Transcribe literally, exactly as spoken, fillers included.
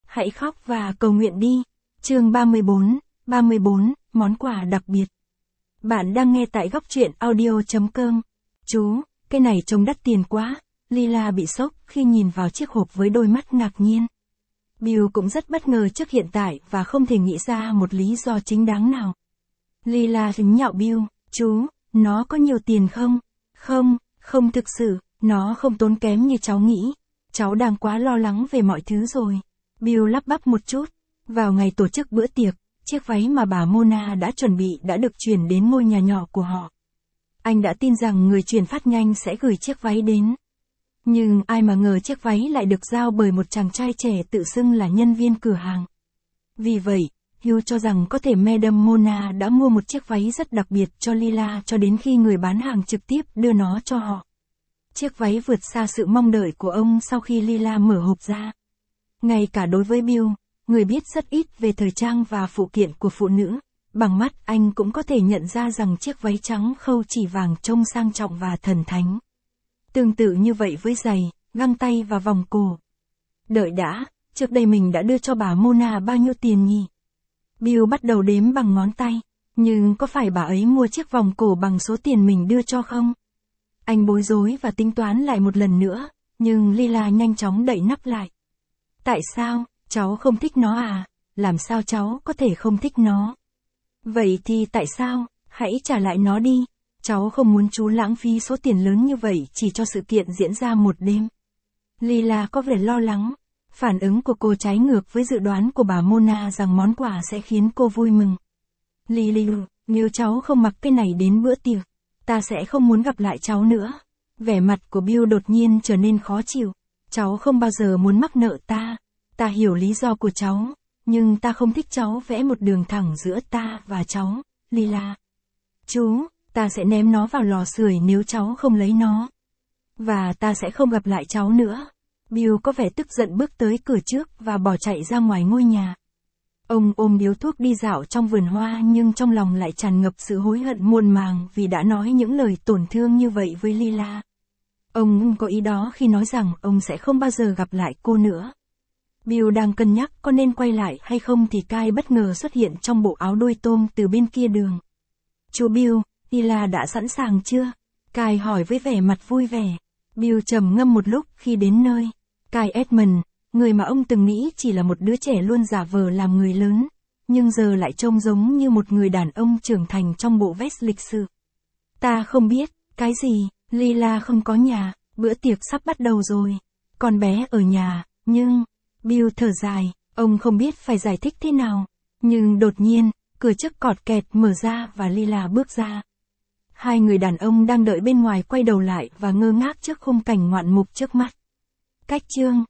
Hãy khóc và cầu nguyện đi. Chương ba mươi bốn, ba mươi bốn, món quà đặc biệt. Bạn đang nghe tại góc truyện audio chấm com. Chú, cái này trông đắt tiền quá. Lila bị sốc khi nhìn vào chiếc hộp với đôi mắt ngạc nhiên. Bill cũng rất bất ngờ trước hiện tại và không thể nghĩ ra một lý do chính đáng nào. Lila phính nhạo Bill, chú, nó có nhiều tiền không? Không, không thực sự, nó không tốn kém như cháu nghĩ. Cháu đang quá lo lắng về mọi thứ rồi. Bill lắp bắp một chút. Vào ngày tổ chức bữa tiệc, chiếc váy mà bà Mona đã chuẩn bị đã được chuyển đến ngôi nhà nhỏ của họ. Anh đã tin rằng người chuyển phát nhanh sẽ gửi chiếc váy đến. Nhưng ai mà ngờ chiếc váy lại được giao bởi một chàng trai trẻ tự xưng là nhân viên cửa hàng. Vì vậy, Hugh cho rằng có thể Madame Mona đã mua một chiếc váy rất đặc biệt cho Lila cho đến khi người bán hàng trực tiếp đưa nó cho họ. Chiếc váy vượt xa sự mong đợi của ông sau khi Lila mở hộp ra. Ngay cả đối với Bill, người biết rất ít về thời trang và phụ kiện của phụ nữ, bằng mắt anh cũng có thể nhận ra rằng chiếc váy trắng khâu chỉ vàng trông sang trọng và thần thánh. Tương tự như vậy với giày, găng tay và vòng cổ. Đợi đã, trước đây mình đã đưa cho bà Mona bao nhiêu tiền nhỉ? Bill bắt đầu đếm bằng ngón tay, nhưng có phải bà ấy mua chiếc vòng cổ bằng số tiền mình đưa cho không? Anh bối rối và tính toán lại một lần nữa, nhưng Lila nhanh chóng đậy nắp lại. Tại sao, cháu không thích nó à? Làm sao cháu có thể không thích nó? Vậy thì tại sao, hãy trả lại nó đi. Cháu không muốn chú lãng phí số tiền lớn như vậy chỉ cho sự kiện diễn ra một đêm. Lila có vẻ lo lắng. Phản ứng của cô trái ngược với dự đoán của bà Mona rằng món quà sẽ khiến cô vui mừng. Lily, nếu cháu không mặc cái này đến bữa tiệc, ta sẽ không muốn gặp lại cháu nữa. Vẻ mặt của Bill đột nhiên trở nên khó chịu. Cháu không bao giờ muốn mắc nợ ta. Ta hiểu lý do của cháu, nhưng ta không thích cháu vẽ một đường thẳng giữa ta và cháu, Lila. Chú, ta sẽ ném nó vào lò sưởi nếu cháu không lấy nó. Và ta sẽ không gặp lại cháu nữa. Bill có vẻ tức giận bước tới cửa trước và bỏ chạy ra ngoài ngôi nhà. Ông ôm điếu thuốc đi dạo trong vườn hoa nhưng trong lòng lại tràn ngập sự hối hận muôn màng vì đã nói những lời tổn thương như vậy với Lila. Ông có ý đó khi nói rằng ông sẽ không bao giờ gặp lại cô nữa. Bill đang cân nhắc có nên quay lại hay không thì Kyle bất ngờ xuất hiện trong bộ áo đôi tôm từ bên kia đường. Chú Bill, Lila đã sẵn sàng chưa? Kyle hỏi với vẻ mặt vui vẻ. Bill trầm ngâm một lúc khi đến nơi. Kyle Edmund, người mà ông từng nghĩ chỉ là một đứa trẻ luôn giả vờ làm người lớn, nhưng giờ lại trông giống như một người đàn ông trưởng thành trong bộ vest lịch sự. Ta không biết, cái gì, Lila không có nhà, bữa tiệc sắp bắt đầu rồi. Con bé ở nhà, nhưng... Bill thở dài, ông không biết phải giải thích thế nào. Nhưng đột nhiên, cửa trước cọt kẹt mở ra và Lila bước ra. Hai người đàn ông đang đợi bên ngoài quay đầu lại và ngơ ngác trước khung cảnh ngoạn mục trước mắt. Cách chương